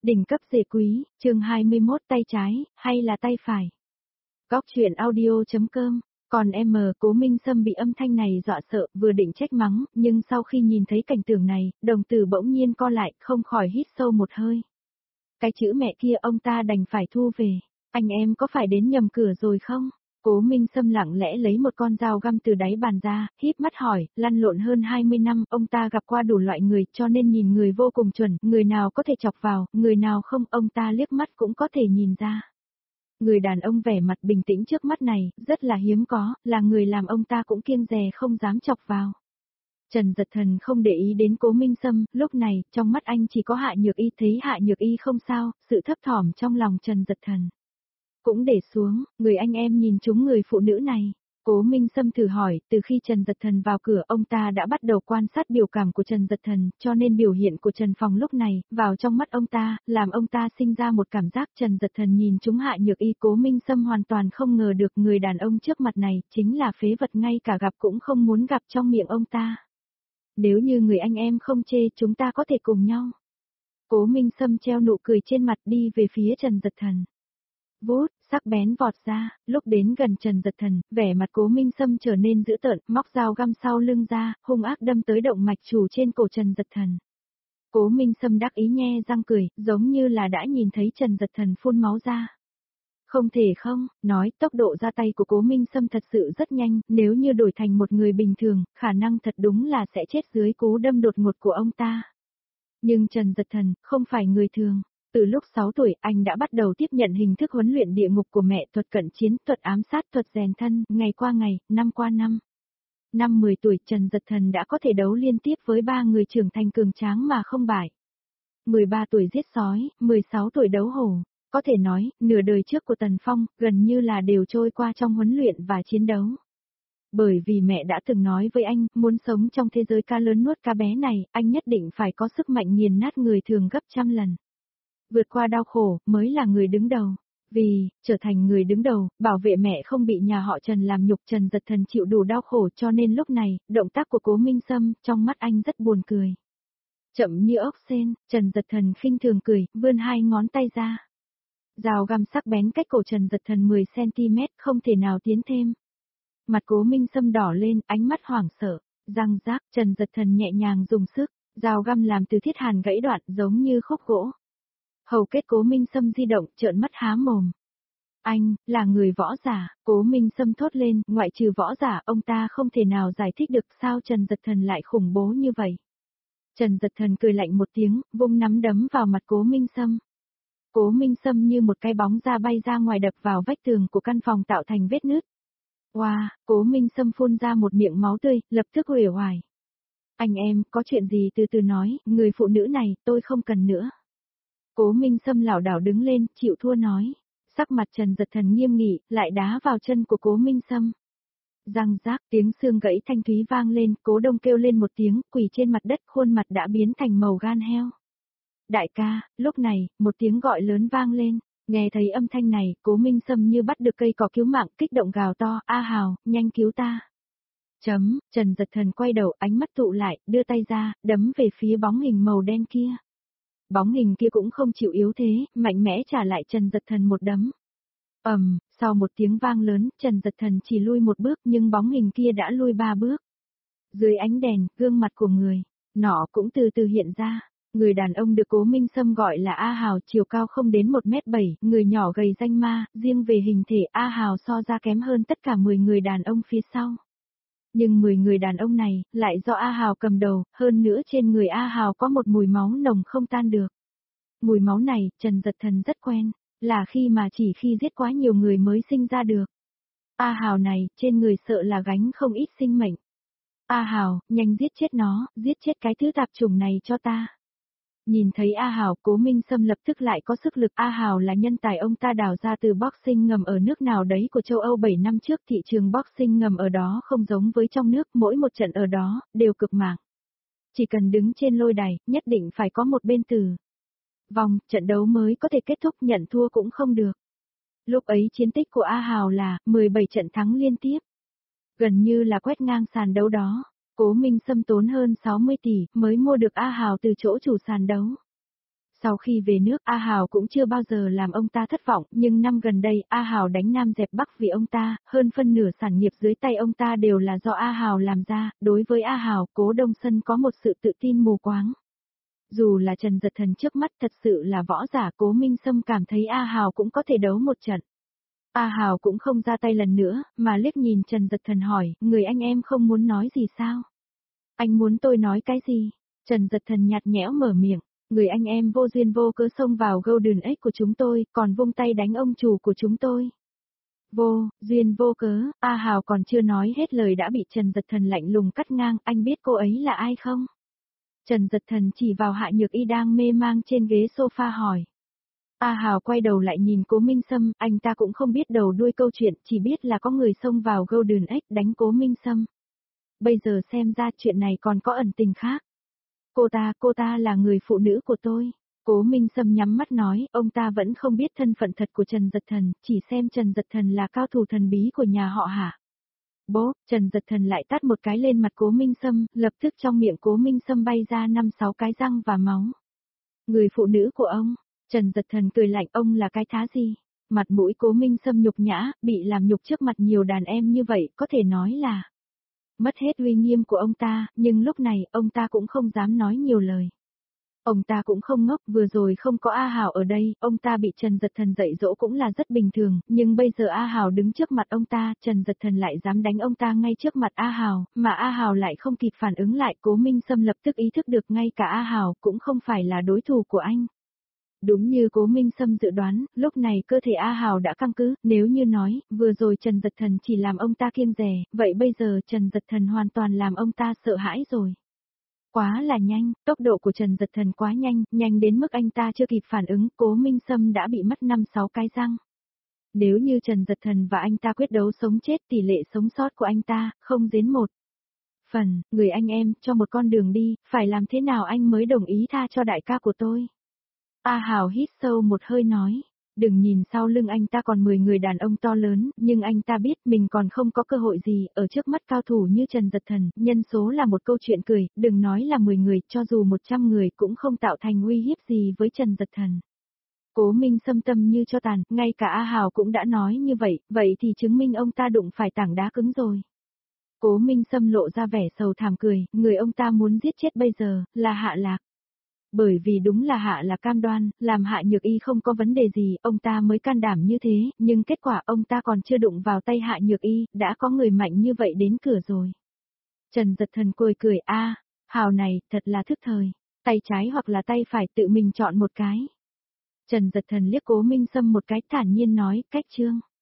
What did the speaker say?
Đỉnh cấp dề quý, chương 21 tay trái, hay là tay phải. Góc chuyện audio.com, còn Cố Minh Sâm bị âm thanh này dọa sợ, vừa định trách mắng, nhưng sau khi nhìn thấy cảnh tượng này, đồng tử bỗng nhiên co lại, không khỏi hít sâu một hơi. Cái chữ mẹ kia ông ta đành phải thu về. Anh em có phải đến nhầm cửa rồi không? Cố Minh Sâm lặng lẽ lấy một con dao găm từ đáy bàn ra, híp mắt hỏi, lăn lộn hơn 20 năm, ông ta gặp qua đủ loại người, cho nên nhìn người vô cùng chuẩn, người nào có thể chọc vào, người nào không, ông ta liếc mắt cũng có thể nhìn ra. Người đàn ông vẻ mặt bình tĩnh trước mắt này, rất là hiếm có, là người làm ông ta cũng kiêng dè không dám chọc vào. Trần Dật Thần không để ý đến Cố Minh Sâm, lúc này, trong mắt anh chỉ có Hạ Nhược Y, thấy Hạ Nhược Y không sao, sự thấp thỏm trong lòng Trần Dật Thần cũng để xuống, người anh em nhìn chúng người phụ nữ này. Cố Minh Sâm thử hỏi, từ khi Trần Dật Thần vào cửa ông ta đã bắt đầu quan sát biểu cảm của Trần Dật Thần, cho nên biểu hiện của Trần Phong lúc này, vào trong mắt ông ta, làm ông ta sinh ra một cảm giác Trần Dật Thần nhìn chúng Hạ Nhược Y. Cố Minh Sâm hoàn toàn không ngờ được người đàn ông trước mặt này, chính là phế vật ngay cả gặp cũng không muốn gặp trong miệng ông ta. Nếu như người anh em không chê chúng ta có thể cùng nhau. Cố Minh Sâm treo nụ cười trên mặt đi về phía Trần Dật Thần. Vút, sắc bén vọt ra, lúc đến gần Trần Dật Thần, vẻ mặt Cố Minh Sâm trở nên dữ tợn, móc dao găm sau lưng ra, hung ác đâm tới động mạch chủ trên cổ Trần Dật Thần. Cố Minh Sâm đắc ý nhe răng cười, giống như là đã nhìn thấy Trần Dật Thần phun máu ra. Không thể không, nói tốc độ ra tay của Cố Minh Sâm thật sự rất nhanh, nếu như đổi thành một người bình thường, khả năng thật đúng là sẽ chết dưới cú đâm đột ngột của ông ta. Nhưng Trần Dật Thần, không phải người thường. Từ lúc 6 tuổi, anh đã bắt đầu tiếp nhận hình thức huấn luyện địa ngục của mẹ, thuật cận chiến, thuật ám sát, thuật rèn thân, ngày qua ngày, năm qua năm. Năm 10 tuổi, Trần Dật Thần đã có thể đấu liên tiếp với 3 người trưởng thành cường tráng mà không bại. 13 tuổi giết sói, 16 tuổi đấu hổ. Có thể nói, nửa đời trước của Tần Phong, gần như là đều trôi qua trong huấn luyện và chiến đấu. Bởi vì mẹ đã từng nói với anh, muốn sống trong thế giới cá lớn nuốt cá bé này, anh nhất định phải có sức mạnh nghiền nát người thường gấp trăm lần. Vượt qua đau khổ, mới là người đứng đầu. Vì, trở thành người đứng đầu, bảo vệ mẹ không bị nhà họ Trần làm nhục, Trần Dật Thần chịu đủ đau khổ, cho nên lúc này, động tác của Cố Minh Sâm, trong mắt anh rất buồn cười. Chậm như ốc sên, Trần Dật Thần khinh thường cười, vươn 2 ngón tay ra. Dao găm sắc bén cách cổ Trần Dật Thần 10cm, không thể nào tiến thêm. Mặt Cố Minh Sâm đỏ lên, ánh mắt hoảng sợ, răng rác, Trần Dật Thần nhẹ nhàng dùng sức, dao găm làm từ thiết hàn gãy đoạn, giống như khúc gỗ. Hầu kết Cố Minh Sâm di động, trợn mắt há mồm. Anh, là người võ giả, Cố Minh Sâm thốt lên, ngoại trừ võ giả, ông ta không thể nào giải thích được sao Trần Dật Thần lại khủng bố như vậy. Trần Dật Thần cười lạnh một tiếng, vung nắm đấm vào mặt Cố Minh Sâm. Cố Minh Sâm như một cái bóng ra bay ra ngoài đập vào vách tường của căn phòng tạo thành vết nứt. Wow, Cố Minh Sâm phun ra một miệng máu tươi, lập tức uể oải. Anh em, có chuyện gì từ từ nói, người phụ nữ này, tôi không cần nữa. Cố Minh Sâm lảo đảo đứng lên, chịu thua nói. Sắc mặt Trần Dật Thần nghiêm nghị, lại đá vào chân của Cố Minh Sâm. Răng rác, tiếng xương gãy thanh thúy vang lên, Cố Đông kêu lên một tiếng, quỳ trên mặt đất, khuôn mặt đã biến thành màu gan heo. Đại ca, lúc này, một tiếng gọi lớn vang lên. Nghe thấy âm thanh này, Cố Minh Sâm như bắt được cây cỏ cứu mạng, kích động gào to, A Hào, nhanh cứu ta. Trần Dật Thần quay đầu, ánh mắt tụ lại, đưa tay ra, đấm về phía bóng hình màu đen kia. Bóng hình kia cũng không chịu yếu thế, mạnh mẽ trả lại Trần Dật Thần một đấm. Sau một tiếng vang lớn, Trần Dật Thần chỉ lui một bước nhưng bóng hình kia đã lui 3 bước. Dưới ánh đèn, gương mặt của người, nọ cũng từ từ hiện ra. Người đàn ông được Cố Minh Sâm gọi là A Hào, chiều cao không đến 1m7, người nhỏ gầy danh ma, riêng về hình thể A Hào so ra kém hơn tất cả 10 người đàn ông phía sau. Nhưng 10 người đàn ông này, lại do A Hào cầm đầu, hơn nữa trên người A Hào có một mùi máu nồng không tan được. Mùi máu này, Trần Dật Thần rất quen, là khi mà chỉ khi giết quá nhiều người mới sinh ra được. A Hào này, trên người sợ là gánh không ít sinh mệnh. A Hào, nhanh giết chết nó, giết chết cái thứ tạp chủng này cho ta. Nhìn thấy A Hào, Cố Minh Sâm lập tức lại có sức lực. A Hào là nhân tài ông ta đào ra từ boxing ngầm ở nước nào đấy của châu Âu 7 năm trước. Thị trường boxing ngầm ở đó không giống với trong nước, mỗi một trận ở đó, đều cực mạng. Chỉ cần đứng trên lôi đài, nhất định phải có một bên tử vong, trận đấu mới có thể kết thúc, nhận thua cũng không được. Lúc ấy chiến tích của A Hào là 17 trận thắng liên tiếp. Gần như là quét ngang sàn đấu đó. Cố Minh Sâm tốn hơn 60 tỷ mới mua được A Hào từ chỗ chủ sàn đấu. Sau khi về nước A Hào cũng chưa bao giờ làm ông ta thất vọng, nhưng năm gần đây A Hào đánh Nam dẹp Bắc vì ông ta, hơn phân nửa sản nghiệp dưới tay ông ta đều là do A Hào làm ra, đối với A Hào, Cố Đông Sân có một sự tự tin mù quáng. Dù là Trần Dật Thần trước mắt thật sự là võ giả, Cố Minh Sâm cảm thấy A Hào cũng có thể đấu một trận. A Hào cũng không ra tay lần nữa, mà liếc nhìn Trần Dật Thần hỏi, người anh em không muốn nói gì sao? Anh muốn tôi nói cái gì? Trần Dật Thần nhạt nhẽo mở miệng, người anh em vô duyên vô cớ xông vào Golden Egg của chúng tôi, còn vung tay đánh ông chủ của chúng tôi. Vô duyên vô cớ, A Hào còn chưa nói hết lời đã bị Trần Dật Thần lạnh lùng cắt ngang, anh biết cô ấy là ai không? Trần Dật Thần chỉ vào Hạ Nhược Y đang mê mang trên ghế sofa hỏi. A Hào quay đầu lại nhìn Cố Minh Sâm, anh ta cũng không biết đầu đuôi câu chuyện, chỉ biết là có người xông vào Golden Egg đánh Cố Minh Sâm. Bây giờ xem ra chuyện này còn có ẩn tình khác. Cô ta là người phụ nữ của tôi. Cố Minh Sâm nhắm mắt nói, ông ta vẫn không biết thân phận thật của Trần Dật Thần, chỉ xem Trần Dật Thần là cao thủ thần bí của nhà họ Hạ. Bố, Trần Dật Thần lại tát một cái lên mặt Cố Minh Sâm, lập tức trong miệng Cố Minh Sâm bay ra 5-6 cái răng và máu. Người phụ nữ của ông, Trần Dật Thần cười lạnh, ông là cái thá gì? Mặt mũi Cố Minh Sâm nhục nhã, bị làm nhục trước mặt nhiều đàn em như vậy, có thể nói là mất hết uy nghiêm của ông ta, nhưng lúc này, ông ta cũng không dám nói nhiều lời. Ông ta cũng không ngốc, vừa rồi không có A Hào ở đây, ông ta bị Trần Dật Thần dạy dỗ cũng là rất bình thường, nhưng bây giờ A Hào đứng trước mặt ông ta, Trần Dật Thần lại dám đánh ông ta ngay trước mặt A Hào, mà A Hào lại không kịp phản ứng lại, Cố Minh Sâm lập tức ý thức được ngay cả A Hào cũng không phải là đối thủ của anh. Đúng như Cố Minh Sâm dự đoán, lúc này cơ thể A Hào đã căng cứng, nếu như nói, vừa rồi Trần Dật Thần chỉ làm ông ta kiêng dè, vậy bây giờ Trần Dật Thần hoàn toàn làm ông ta sợ hãi rồi. Quá là nhanh, tốc độ của Trần Dật Thần quá nhanh, nhanh đến mức anh ta chưa kịp phản ứng, Cố Minh Sâm đã bị mất 5-6 cái răng. Nếu như Trần Dật Thần và anh ta quyết đấu sống chết, tỷ lệ sống sót của anh ta, không đến 1 phần, người anh em, cho một con đường đi, phải làm thế nào anh mới đồng ý tha cho đại ca của tôi? A Hào hít sâu một hơi nói, đừng nhìn sau lưng anh ta còn 10 người đàn ông to lớn, nhưng anh ta biết mình còn không có cơ hội gì, ở trước mắt cao thủ như Trần Dật Thần, nhân số là một câu chuyện cười, đừng nói là 10 người, cho dù 100 người cũng không tạo thành uy hiếp gì với Trần Dật Thần. Cố Minh Sâm tâm như cho tàn, ngay cả A Hào cũng đã nói như vậy, vậy thì chứng minh ông ta đụng phải tảng đá cứng rồi. Cố Minh Sâm lộ ra vẻ sầu thảm cười, người ông ta muốn giết chết bây giờ, là Hạ Lạc. Bởi vì đúng là Hạ là cam đoan, làm Hạ Nhược Y không có vấn đề gì, ông ta mới can đảm như thế, nhưng kết quả ông ta còn chưa đụng vào tay Hạ Nhược Y, đã có người mạnh như vậy đến cửa rồi. Trần Dật Thần cười, Hào này, thật là thức thời, tay trái hoặc là tay phải tự mình chọn một cái. Trần Dật Thần liếc Cố Minh Sâm một cái thản nhiên nói, cách chương.